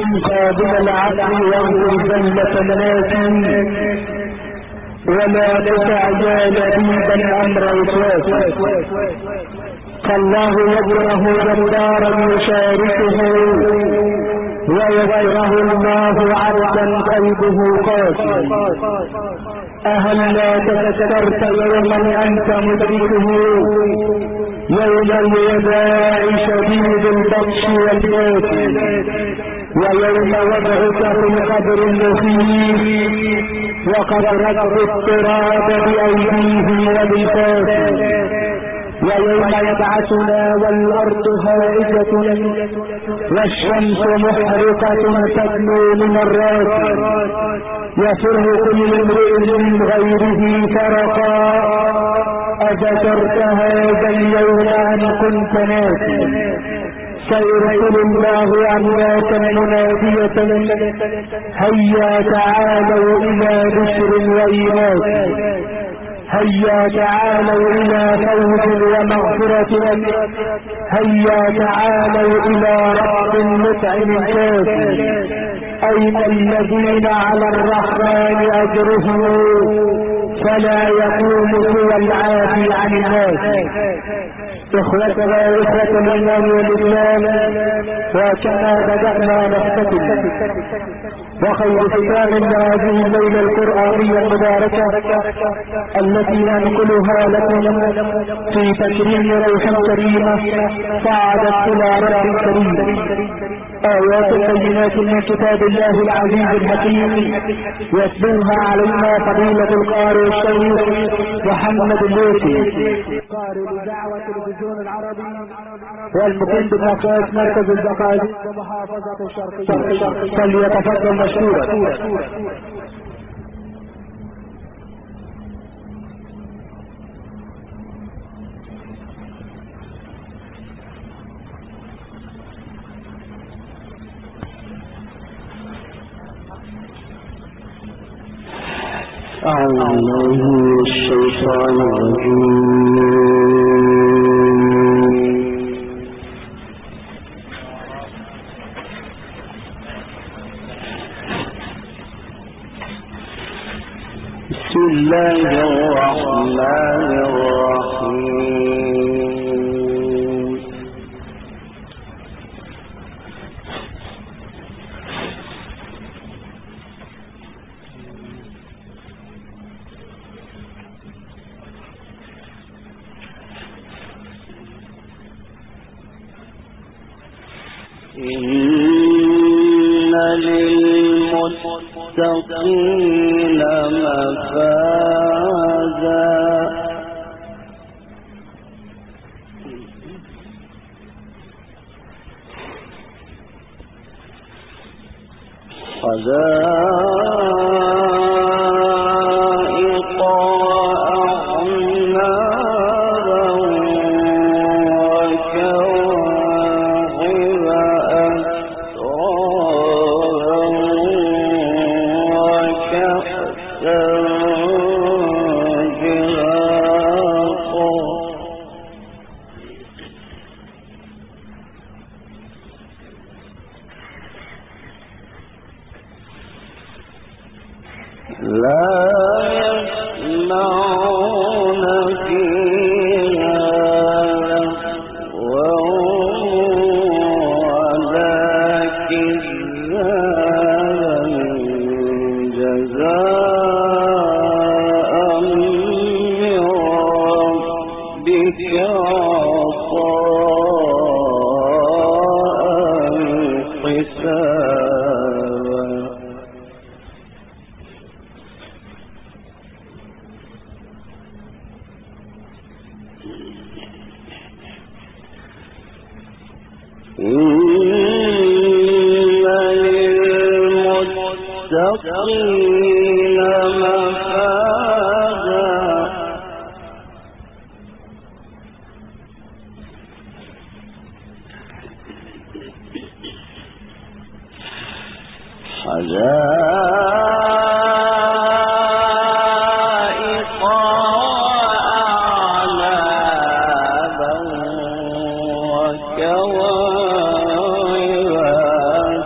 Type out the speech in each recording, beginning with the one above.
كن قابل العقل وانظر زلة الناس ولا تطع يا لبيب الامر وسواس. فالله يكره جبارا يشاركه ويكره الله عبدا قلبه قاسي. أهلا تذكرت يوما أنت مدركه يوم الوداع شديد البطش والموت ويوم وضعك في القبر المخيف وقد ركبوا التراب بأيديهم وبالفاس ويوم يبعثنا والأرض هائجة والشمس محرقة تدنو من الراس يفر كل امرئ من غيره فرقا. أذكرت هذا اليوم أن كنت ناسي سيرسل الله أملاكا منادية هيا تعالوا إلى بشر وإيناس هيا تعالوا إلى فوز ومغفرة هيا تعالوا إلى رب متعب كافٍ. أين الذين على الرحمن أجرهم فلا يقوم سوى العافي عن الناس. إخوتنا وإخوة الإيمان والإسلام وكما بدأنا نختتم وخير ختام هذه الليلة القرآنية المباركة التي ننقلها لكم في تكريم روح كريمة صعدت إلى رب كريم آيات بينات من كتاب الله العزيز الحكيم يتلوها علينا فضيلة القارئ الشيخ محمد اللوسي قارئ دعوة التلفزيون العربي والمقيم بمقاس مركز الزقازيق ومحافظة الشرقية. فليتفضل مشكورا. أعوذ من الشيطان الرجيم. بسم الله الرحمن الرحيم. إن للمتقين مفازا حدائق وأعنابا وكواعب أترابا وكأسا دهاقا. لا يسمعون فيها لغوا ولا كذابا جزاء من ربك عطاء حسابا. إن للمتقين مفازا حدائق وأعنابا وكواعب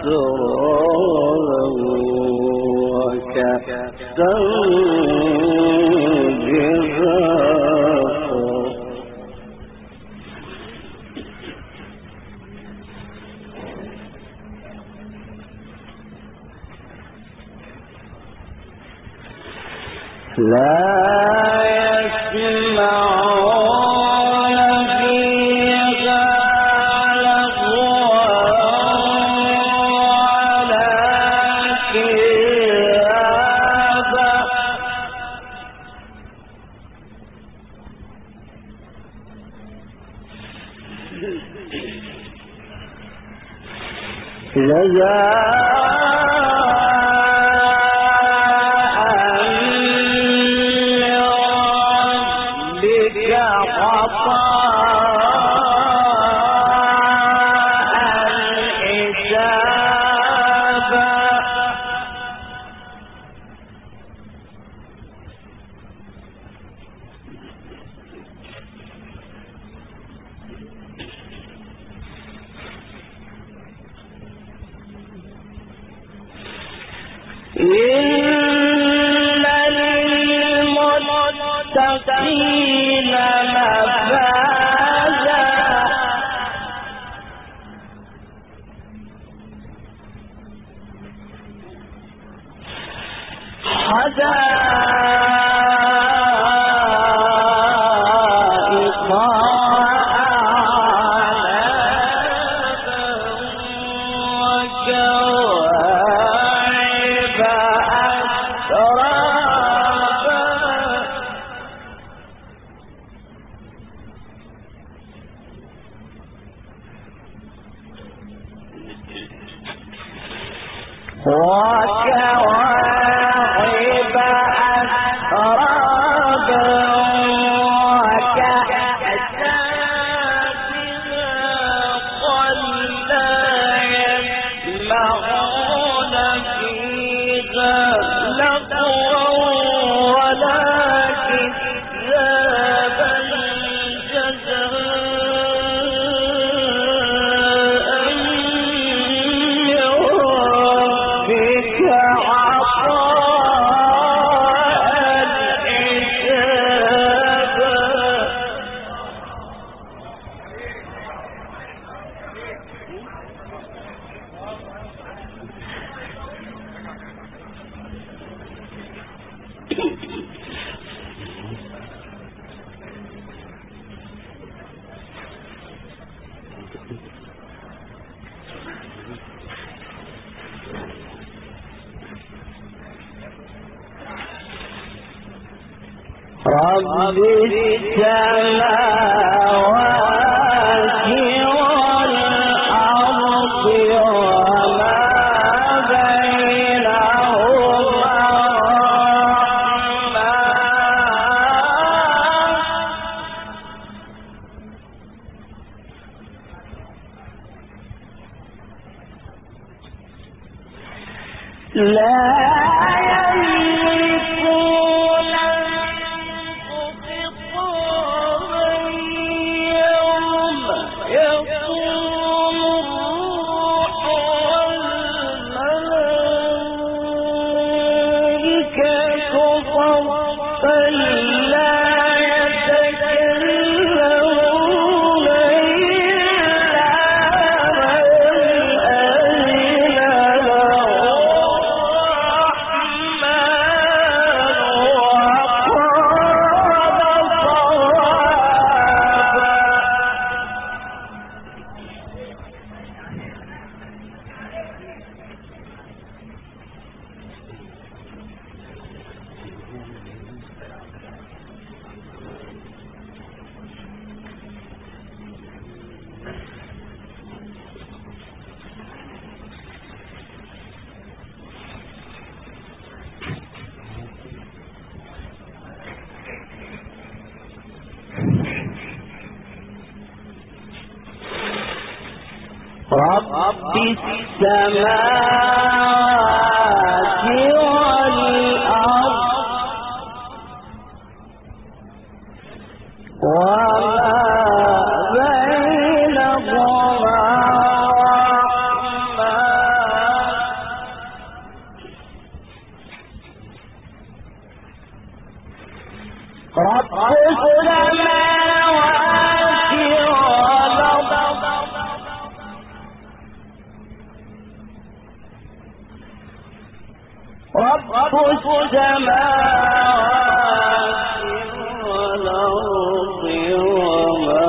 رب السماوات والأرض وما بينهما لا رب السماوات والأرض وما بينهما الرحمن رب السماوات والأرض وما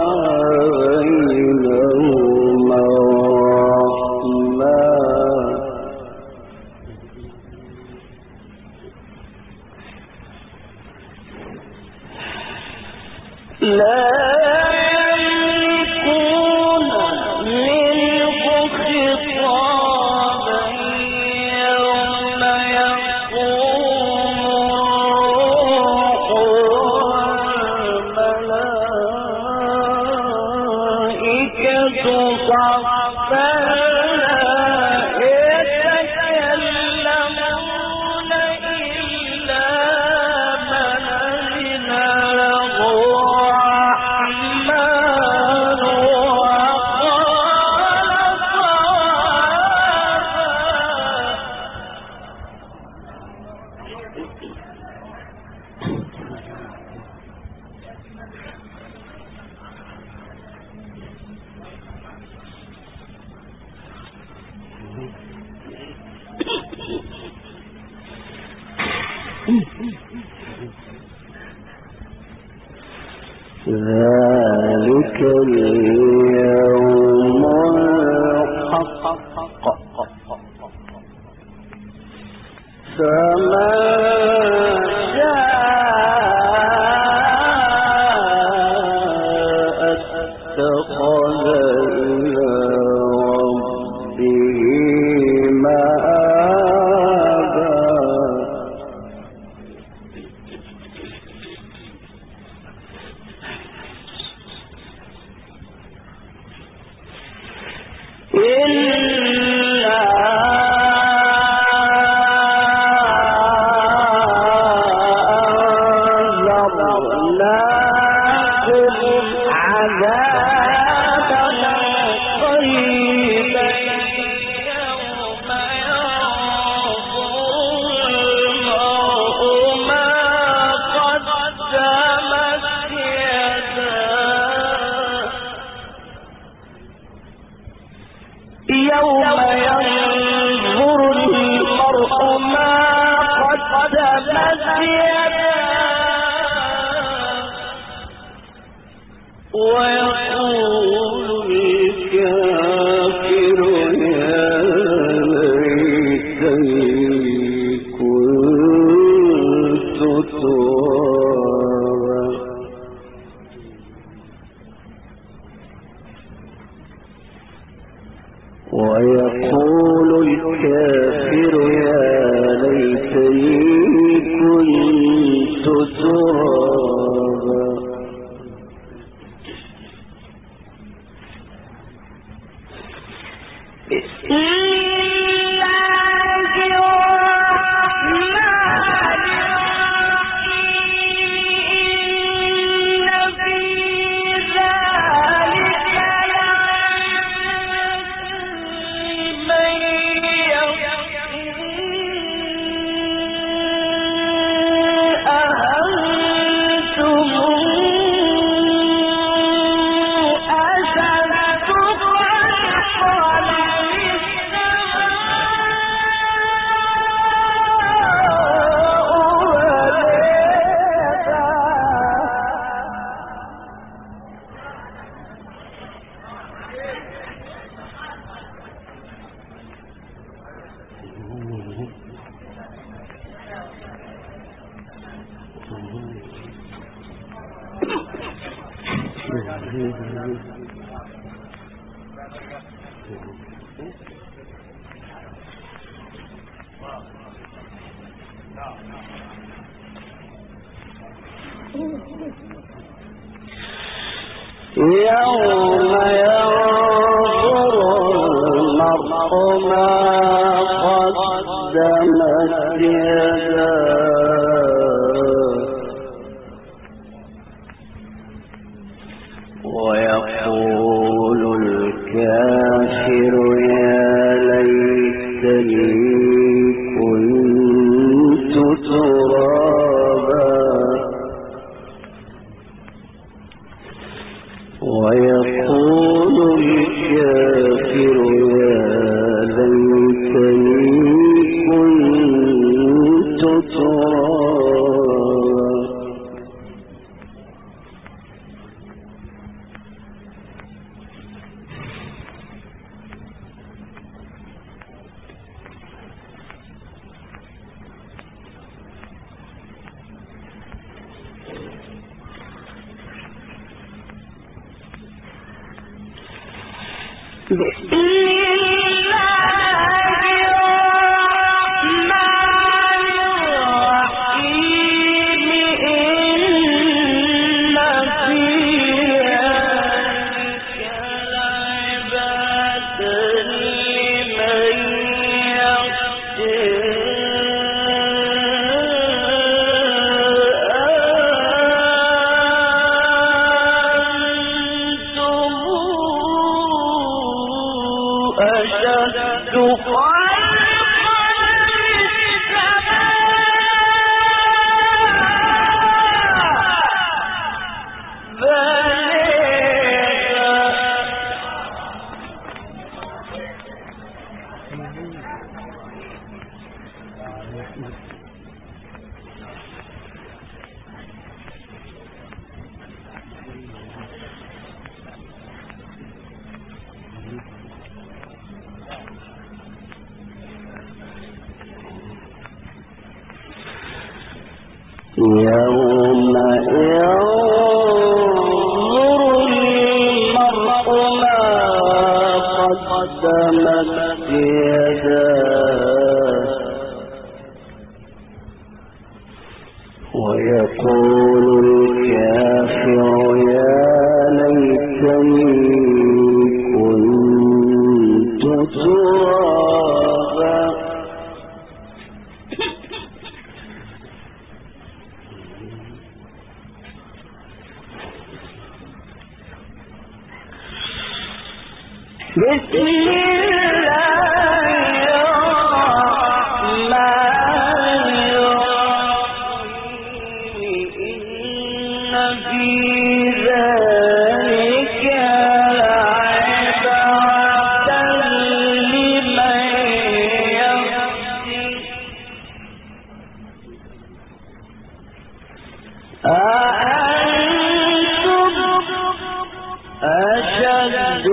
بينهما لا ذلك اليوم الحق فمن شاء اتخذ إلى ربه مآبا ويقول الكافر يا ليتني كنت ترابا ويقول الكافر يا ليتني كنت ترابا يوم ينظر المرء ما قدمت يداه ويقول الكافر يا ليتني كنت ترابا ويقول الكافر يا ليتني كنت يوم ينظر المرء ما قدمت يداه ويقول الكافر يا ليتني كنت ترابا بسم الله الرحمن الرحيم إن في ذلك لعبرة لمن يخشى أأنتم أشد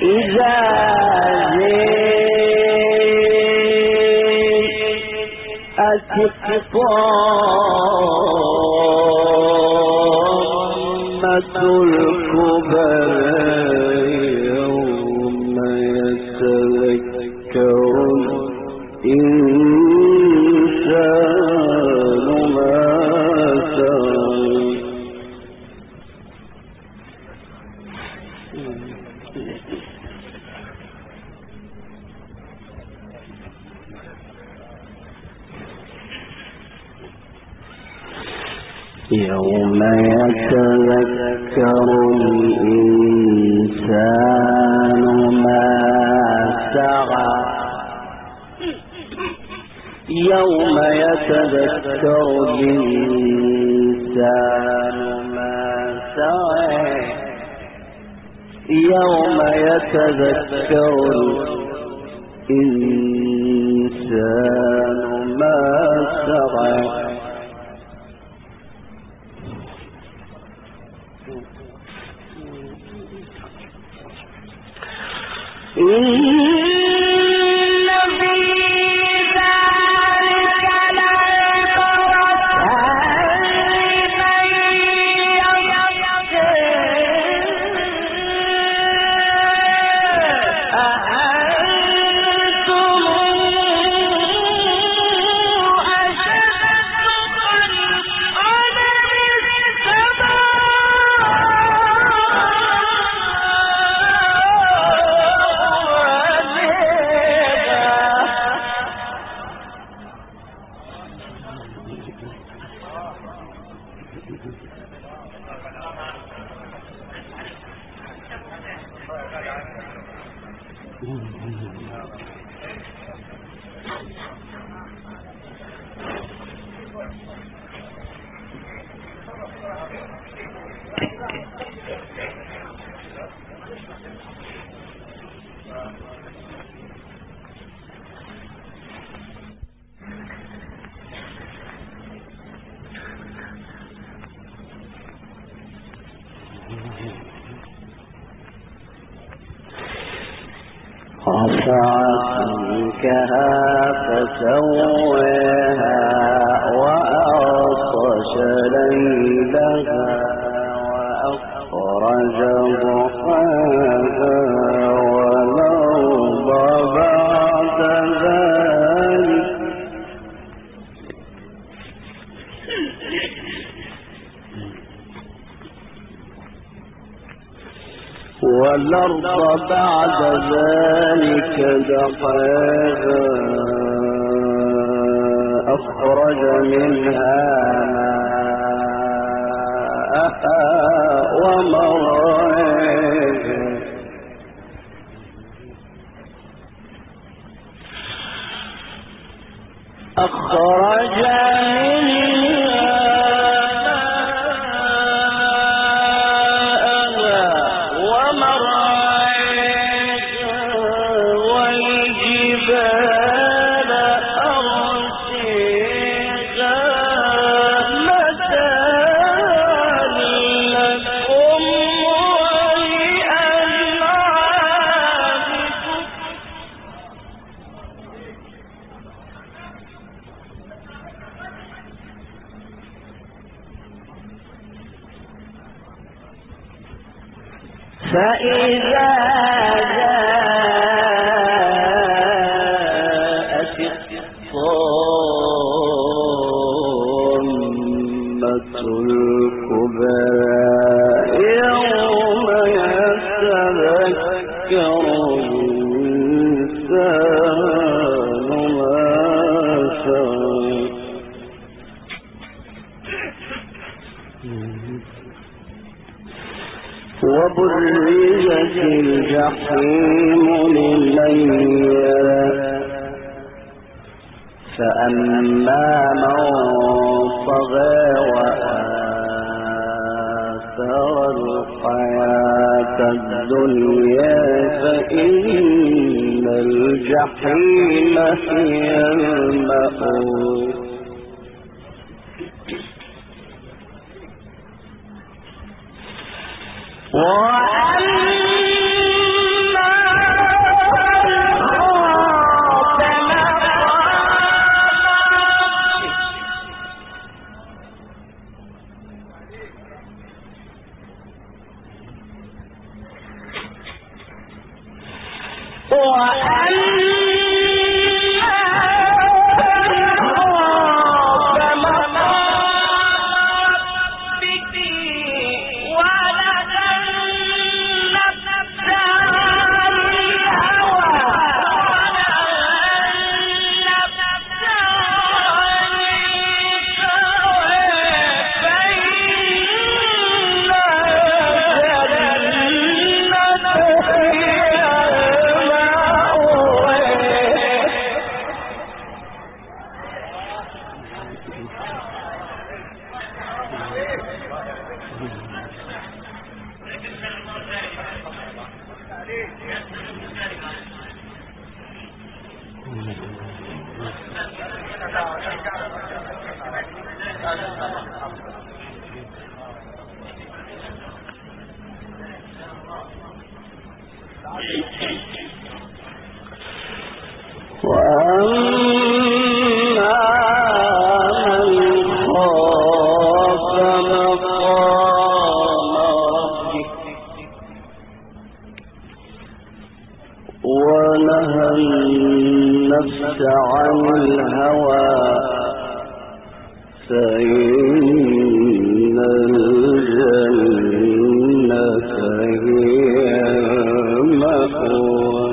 فإذا جاءت الطامة الكبرى يوم يتذكر الإنسان ما سعى يوم يتذكر الإنسان ما سعى يوم يتذكر الإنسان ما سعى يوم يتذكر الإنسان ما سعى رفع سمكها فسواها وأغطش ليلها وأخرج ضحاها والأرض بعد ذلك والأرض بعد ذلك دحاها أخرج منها ماءها ومرعاها أخرج فإذا جاءت الطامة الكبرى يوم يتذكر الإنسان ما سعى وبرزت الجحيم لمن يرى فأما من طغى وآثر الحياة الدنيا فإن الجحيم هي المأوى وأما عن الهوى فإن الجنة هي المأوى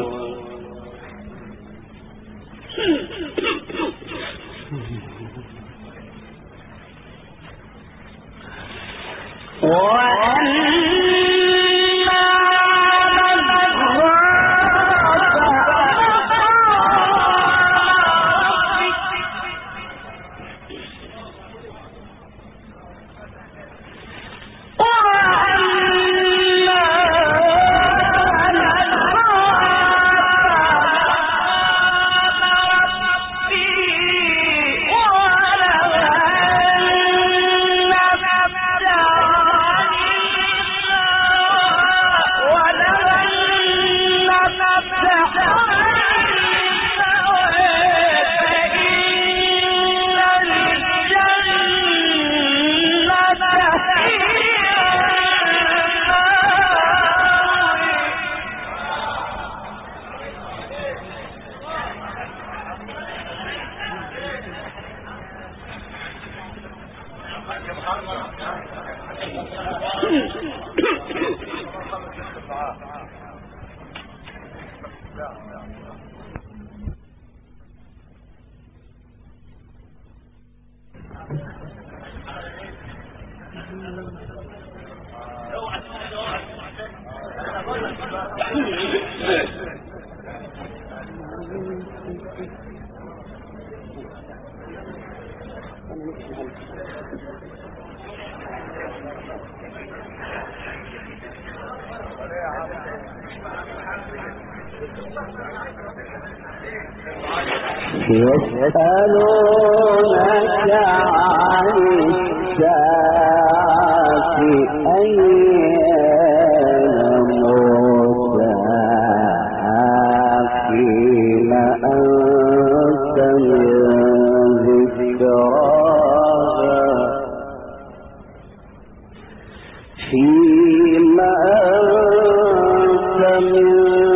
يسألونك عن الساعة أيان مرساها حين أنت من ذكراها فيما أنت من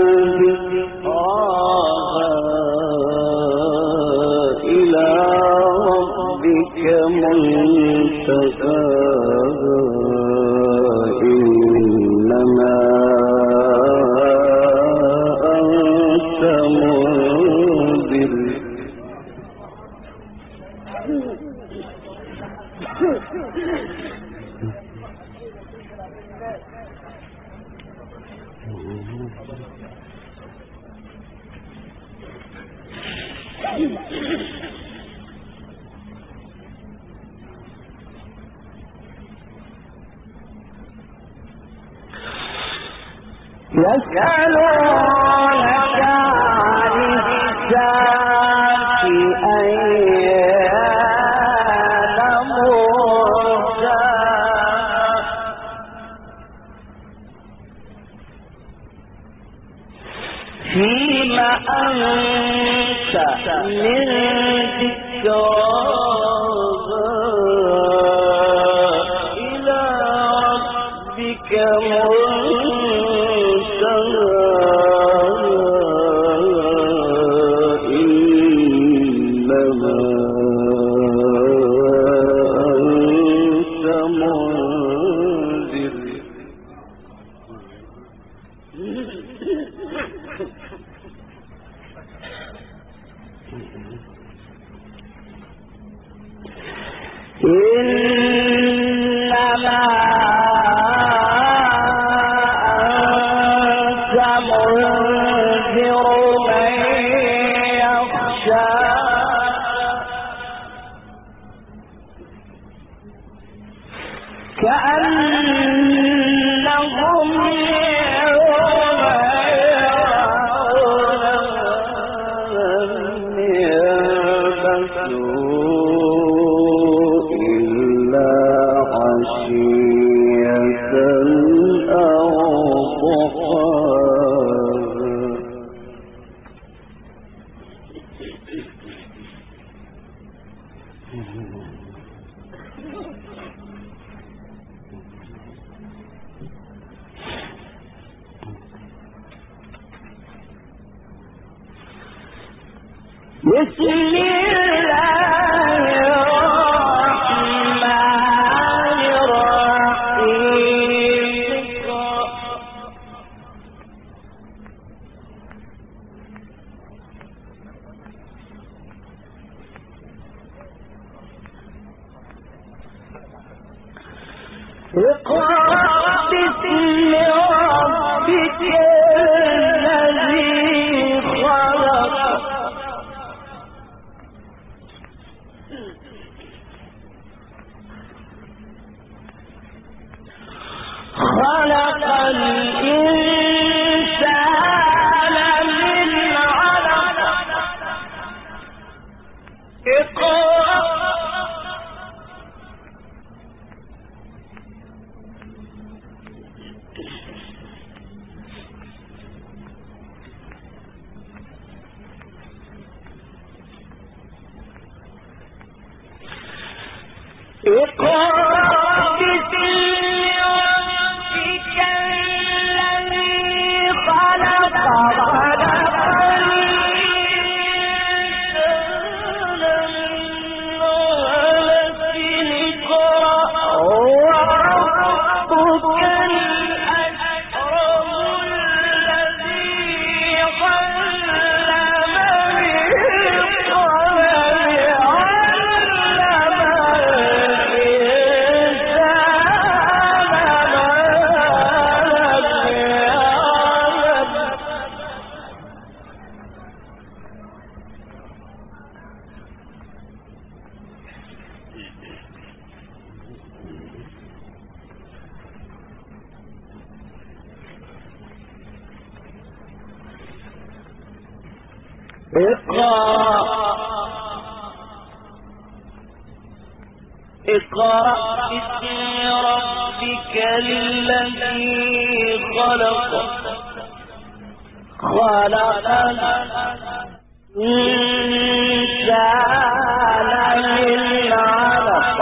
إنما أنت منذر يسألونك عن الساعة أيان مرساها فيما أنت من ذكراها إلى ربك يلبثوا إلا عشية أو ضحاها بسم الله الرحمن الرحيم اقرأ باسم ربك الذي خلق خلق الإنسان من علق اقرأ اقرأ باسم ربك الذي خلق خلق الإنسان من علق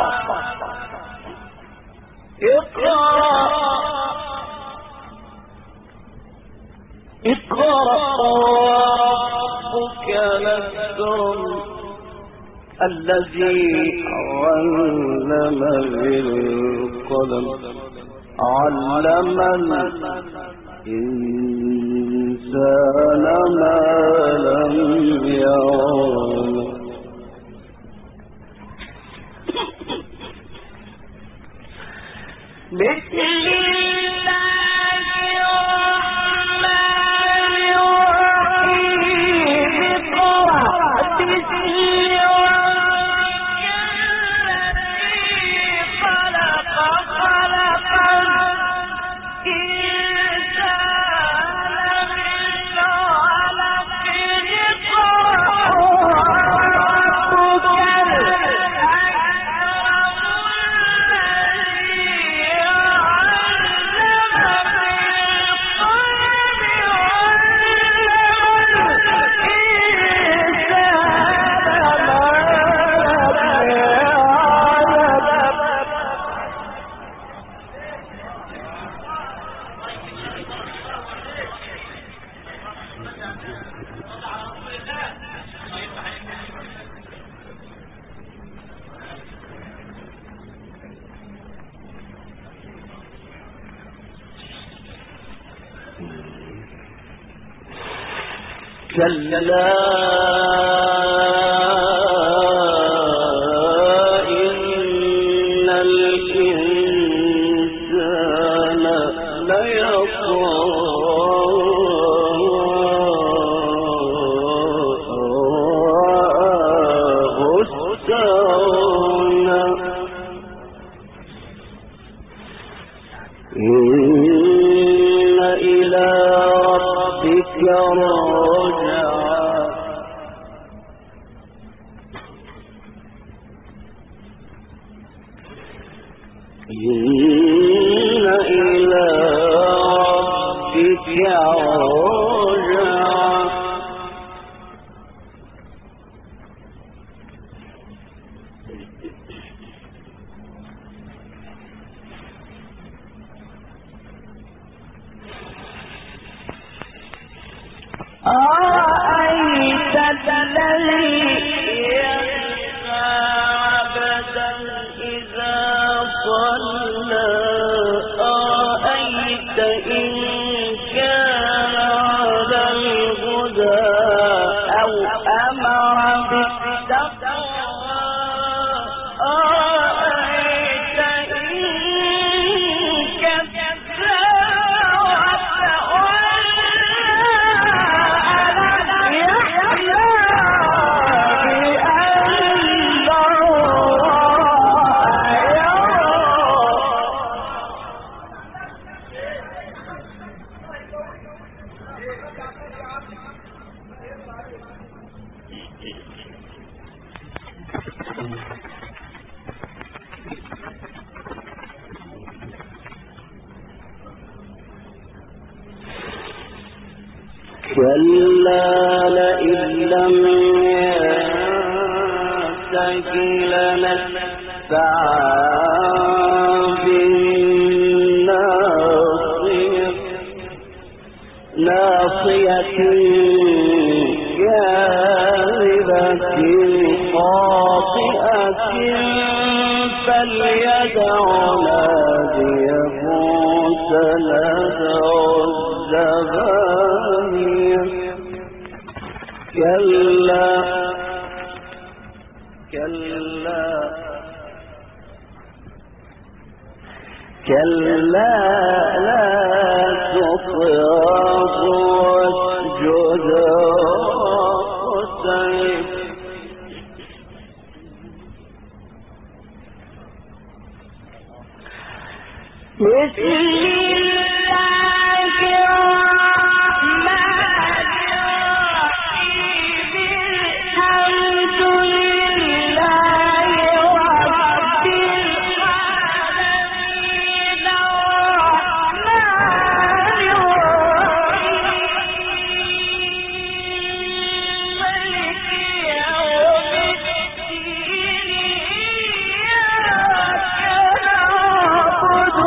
اقرأ وربك الأكرم الذي علم بالقلم علم الإنسان ما لم يعلم بسم كلا إن الإنسان ليطغى استغنى إن إلى ربك الرجعى إلى ربك رجعا أرأيت الذي ينهى عبدا إذا صلى أرأيت إن كان على الهدى أو أمر بالتقوى أرأيت إن كذب كلا لئن لم ينته لنسفعا بالناصية ناصية كاذبة خاطئة فليدع ناديه سندع الزبانية كلا لا تطعه واسجد واقترب بسم الله الرحمن الرحيم الحمد لله رب العالمين الرحمن الرحيم مالك يوم الدين إياك نعبد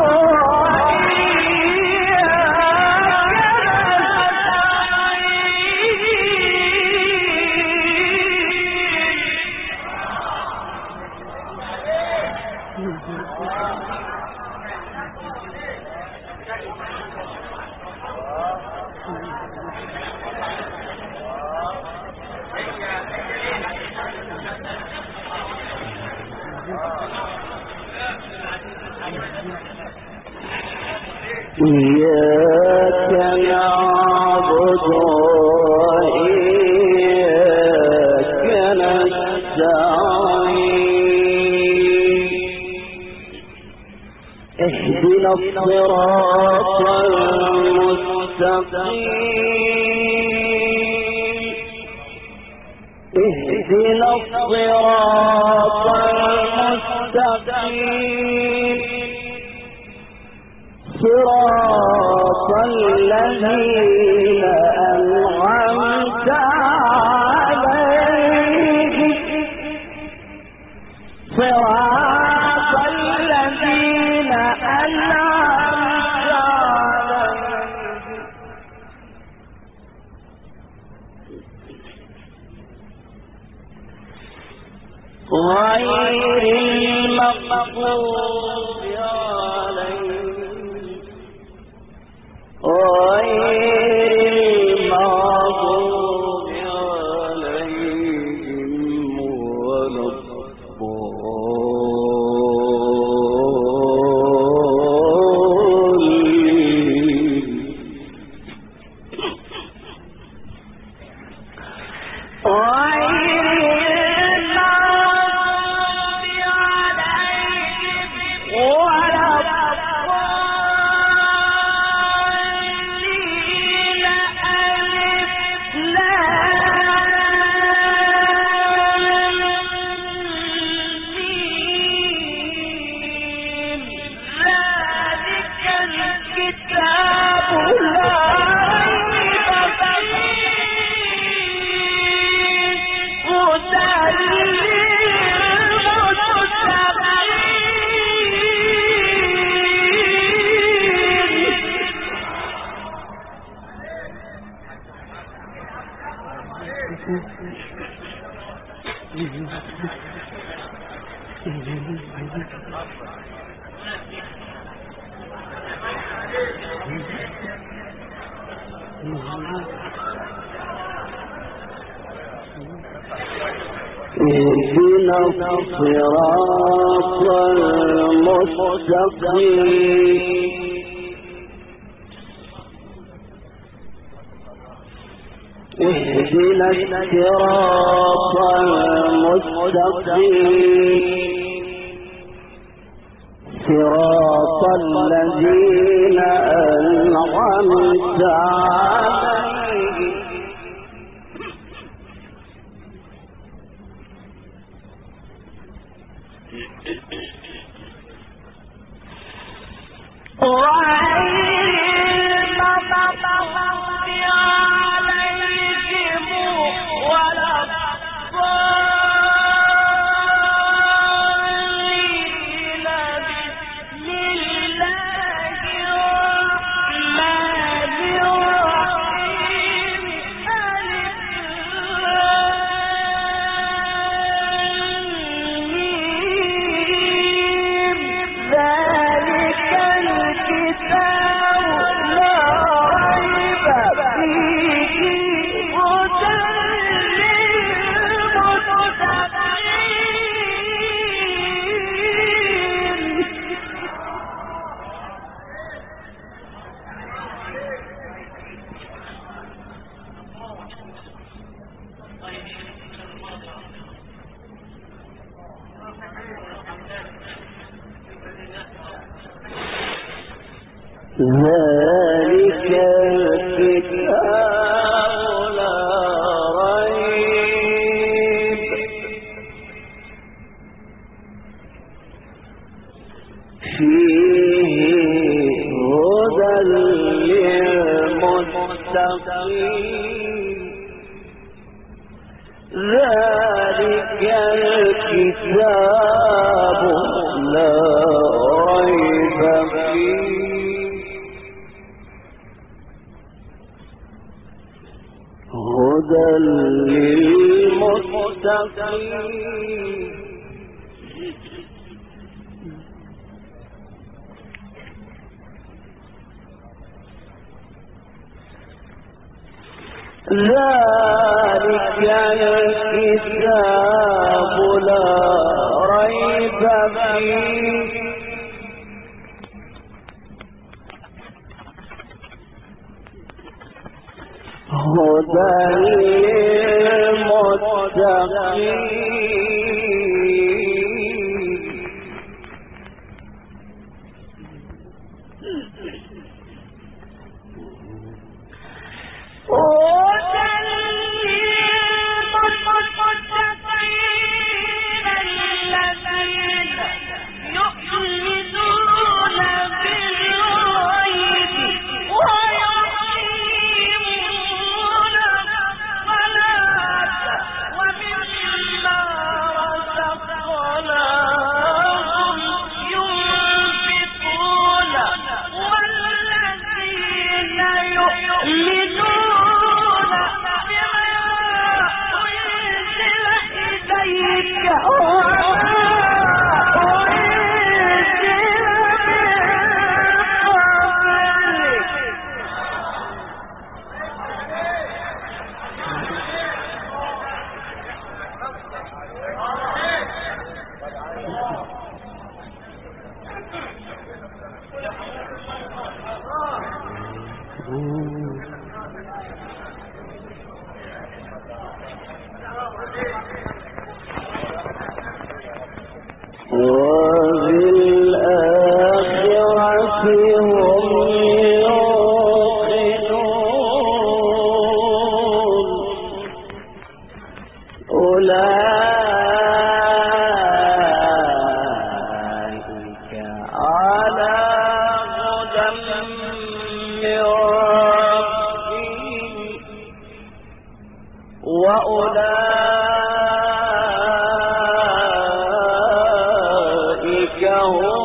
إياك نعبد وإياك نستعين اهدنا الصراط المستقيم اهدنا الصراط المستقيم صراط الذين أنعمت عليهم صراط الذين أنعمت عليهم غير المغضوب عليهم ولا اهدنا الصراط المستقيم اهدنا الصراط المستقيم صراط الذين أنعمت عليهم ذلك الكتاب لا ريب فيه هدى للمتقين ذلك الكتاب لا ريب فيه هدى للمتقين ذلك الكتاب لا ريب فيه هدى للمتقين وأولئك هم